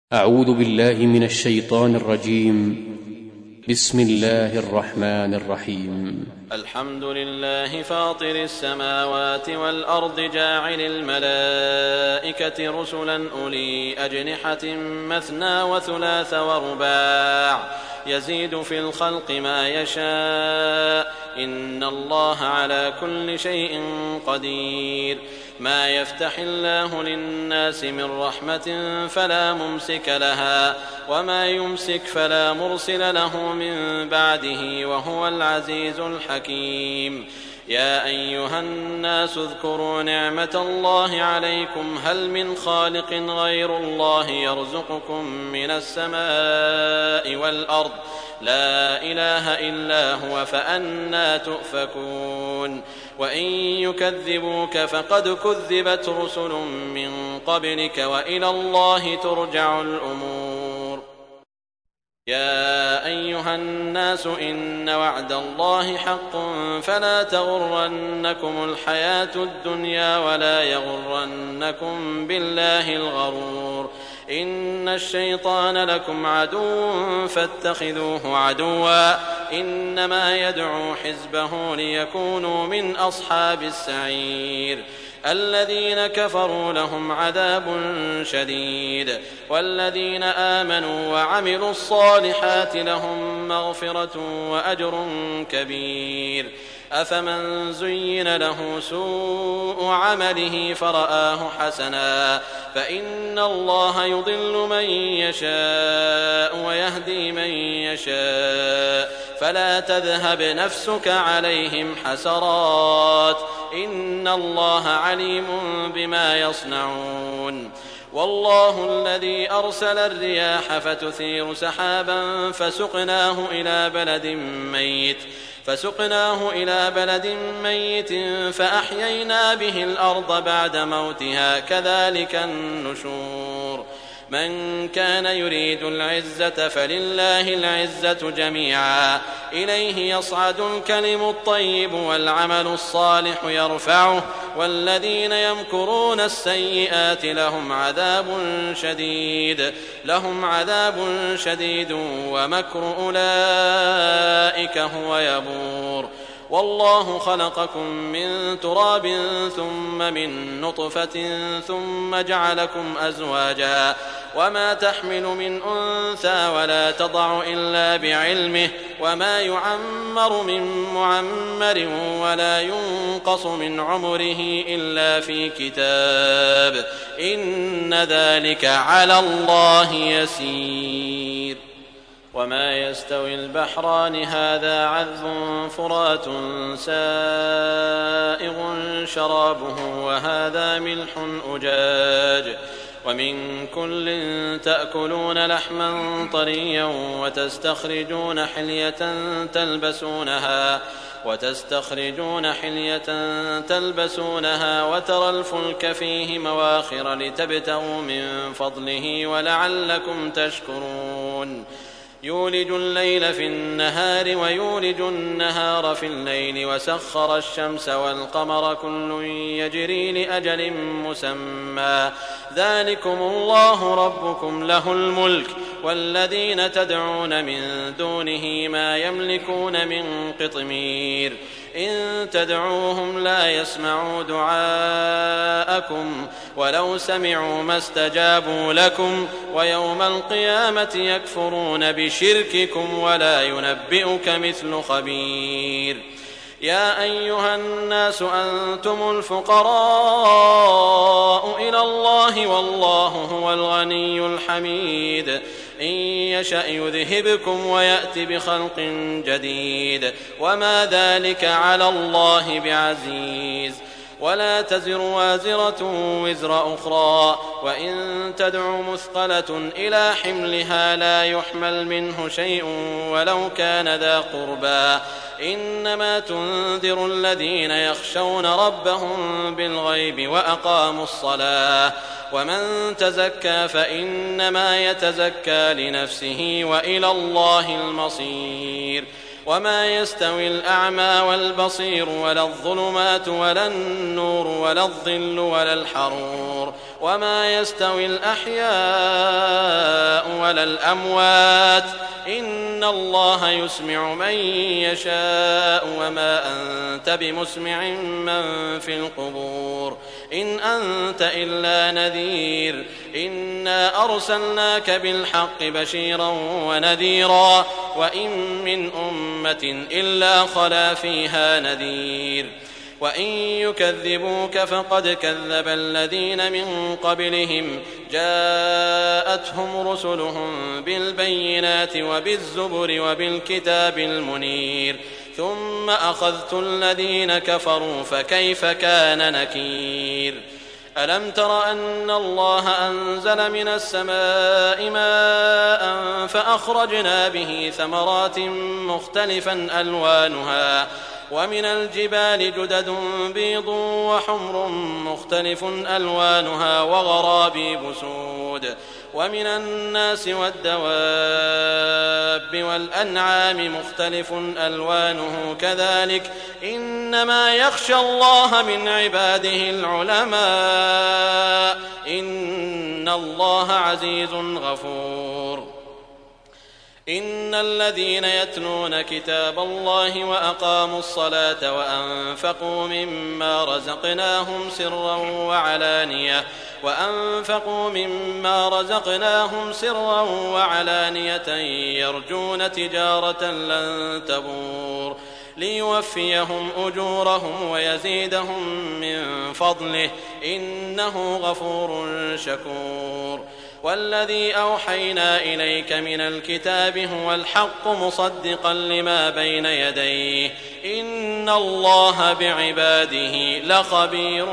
أعوذ بالله من الشيطان الرجيم. بسم الله الرحمن الرحيم. الحمد لله فاطر السماوات والأرض جاعل الملائكة رسلا أولي أجنحة مثنى وثلاث ورباع يزيد في الخلق ما يشاء إن الله على كل شيء قدير. ما يفتح الله للناس من رحمة فلا ممسك لها وما يمسك فلا مرسل له من بعده وهو العزيز الحكيم. يا أيها الناس اذكروا نعمة الله عليكم هل من خالق غير الله يرزقكم من السماء والأرض لا إله إلا هو فأنى تؤفكون. وإن يكذبوك فقد كذبت رسل من قبلك وإلى الله ترجع الأمور. يا أيها الناس إن وعد الله حق فلا تغرنكم الحياة الدنيا ولا يغرنكم بالله الغرور. إن الشيطان لكم عدو فاتخذوه عدوا إنما يدعو حزبه ليكونوا من أصحاب السعير. الذين كفروا لهم عذاب شديد والذين آمنوا وعملوا الصالحات لهم مغفرة وأجر كبير. أفمن زين له سوء عمله فرآه حسنا فإن الله يضل من يشاء ويهدي من يشاء فلا تذهب نفسك عليهم حسرات إن الله عليم بما يصنعون. والله الذي أرسل الرياح فتثير سحابا فسقناه إلى بلد ميت فأحيينا به الأرض بعد موتها كذلك النشور. من كان يريد العزة فلله العزة جميعا إليه يصعد الكلم الطيب والعمل الصالح يرفعه والذين يمكرون السيئات لهم عذاب شديد ومكر أولئك هو يبور. والله خلقكم من تراب ثم من نطفة ثم جعلكم أزواجا وما تحمل من أنثى ولا تضع إلا بعلمه وما يعمر من معمر ولا ينقص من عمره إلا في كتاب إن ذلك على الله يسير. وما يستوي البحران هذا عذب فرات سائغ شرابه وهذا ملح أجاج ومن كل تأكلون لحما طريا وتستخرجون حلية تلبسونها وترى الفلك فيه مواخر لتبتغوا من فضله ولعلكم تشكرون. يولج الليل في النهار ويولج النهار في الليل وسخر الشمس والقمر كل يجري لأجل مسمى ذلكم الله ربكم له الملك والذين تدعون من دونه ما يملكون من قطمير. إن تدعوهم لا يسمعوا دعاءكم ولو سمعوا ما استجابوا لكم ويوم القيامة يكفرون بشرككم ولا ينبئك مثل خبير. يا أيها الناس أنتم الفقراء إلى الله والله هو الغني الحميد. إن يشأ يذهبكم ويأتي بخلق جديد وما ذلك على الله بعزيز. ولا تزر وازرة وزر أخرى وإن تدع مثقلة إلى حملها لا يحمل منه شيء ولو كان ذا قربى إنما تنذر الذين يخشون ربهم بالغيب وأقاموا الصلاة ومن تزكى فإنما يتزكى لنفسه وإلى الله المصير. وما يستوي الأعمى والبصير ولا الظلمات ولا النور ولا الظل ولا الحرور وما يستوي الأحياء ولا الأموات إن الله يسمع من يشاء وما أنت بمسمع من في القبور إن أنت إلا نذير إنا أرسلناك بالحق بشيرا ونذيرا وإن من أمة إلا خلا فيها نذير وإن يكذبوك فقد كذب الذين من قبلهم جاءتهم رسلهم بالبينات وبالزبر وبالكتاب المنير ثم أخذت الذين كفروا فكيف كان نكير ألم تر أن الله أنزل من السماء ماء فأخرجنا به ثمرات مختلفا ألوانها ومن الجبال جدد بيض وحمر مختلف ألوانها وغرابيب سود ومن الناس والدواب والأنعام مختلف ألوانه كذلك إنما يخشى الله من عباده العلماء إن الله عزيز غفور إن الذين يتلون كتاب الله وأقاموا الصلاة وأنفقوا مما رزقناهم سرا وعلانية يرجون تجارة لن تبور ليوفيهم أجورهم ويزيدهم من فضله إنه غفور شكور والذي أوحينا إليك من الكتاب هو الحق مصدقا لما بين يديه إن الله بعباده لخبير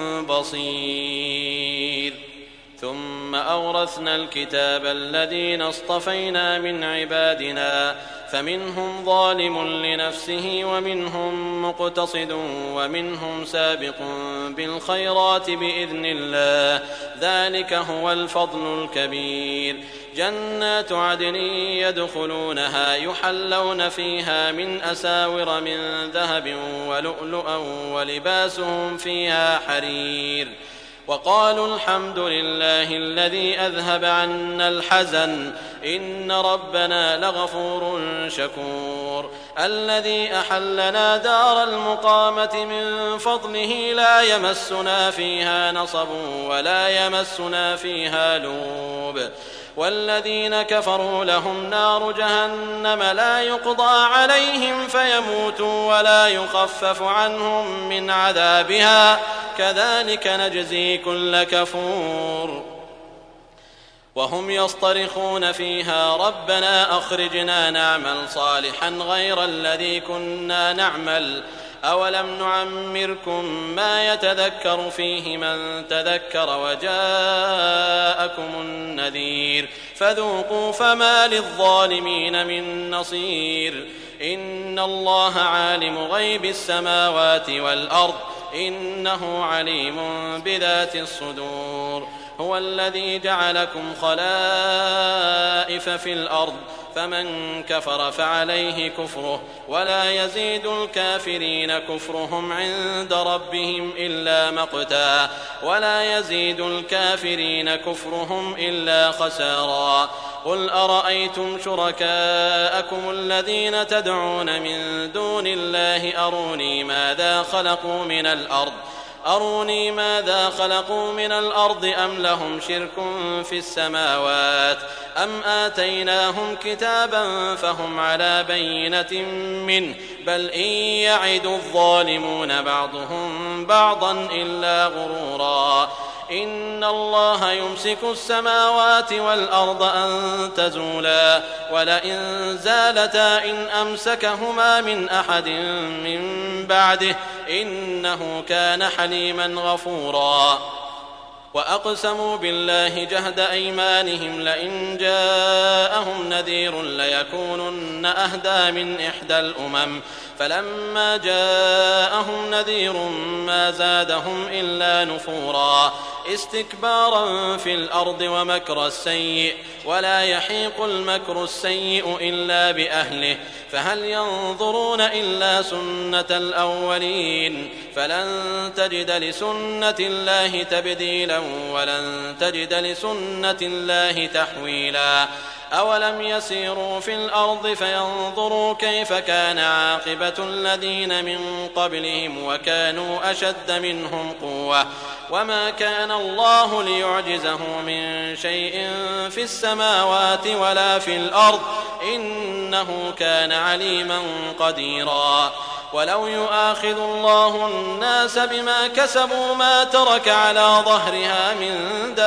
بصير ثم أورثنا الكتاب الذين اصطفينا من عبادنا فمنهم ظالم لنفسه ومنهم مقتصد ومنهم سابق بالخيرات بإذن الله ذلك هو الفضل الكبير جنات عدن يدخلونها يحلون فيها من أساور من ذهب ولؤلؤا ولباسهم فيها حرير وقالوا الحمد لله الذي أذهب عنا الحزن إن ربنا لغفور شكور الذي أحلنا دار المقامة من فضله لا يمسنا فيها نصب ولا يمسنا فيها لوب والذين كفروا لهم نار جهنم لا يقضى عليهم فيموتوا ولا يخفف عنهم من عذابها كذلك نجزي كل كفور وهم يصطرخون فيها ربنا أخرجنا نعمل صالحا غير الذي كنا نعمل أولم نعمركم ما يتذكر فيه من تذكر وجاءكم النذير فذوقوا فما للظالمين من نصير إن الله عالم غيب السماوات والأرض إنه عليم بذات الصدور هو الذي جعلكم خلائف في الأرض فمن كفر فعليه كفره ولا يزيد الكافرين كفرهم عند ربهم إلا مقتا ولا يزيد الكافرين كفرهم إلا خسارا قل أرأيتم شركاءكم الذين تدعون من دون الله أروني ماذا خلقوا من الأرض أم لهم شرك في السماوات أم آتيناهم كتابا فهم على بينة منه بل إن يعد الظالمون بعضهم بعضا إلا غرورا إن الله يمسك السماوات والأرض أن تزولا ولئن زالتا إن أمسكهما من أحد من بعده إنه كان حليما غفورا وأقسموا بالله جهد أيمانهم لئن جاءهم نذير ليكونن أهدى من إحدى الأمم فلما جاءهم نذير ما زادهم إلا نفورا استكبارا في الأرض ومكر السيء ولا يحيق المكر السيء إلا بأهله فهل ينظرون إلا سنة الأولين فلن تجد لسنة الله تبديلا ولن تجد لسنة الله تحويلا أولم يسيروا في الأرض فينظروا كيف كان عاقبة الذين من قبلهم وكانوا أشد منهم قوة وما كان الله ليعجزه من شيء في السماوات ولا في الأرض إنه كان عليما قديرا ولو يؤاخذ الله الناس بما كسبوا ما ترك على ظهرها من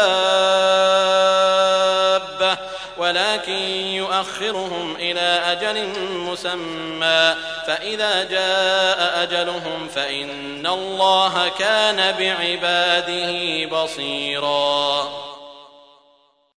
دابة ولكن يؤخرهم إلى أجل مسمى فإذا جاء أجلهم فإن الله كان بعباده بصيرا.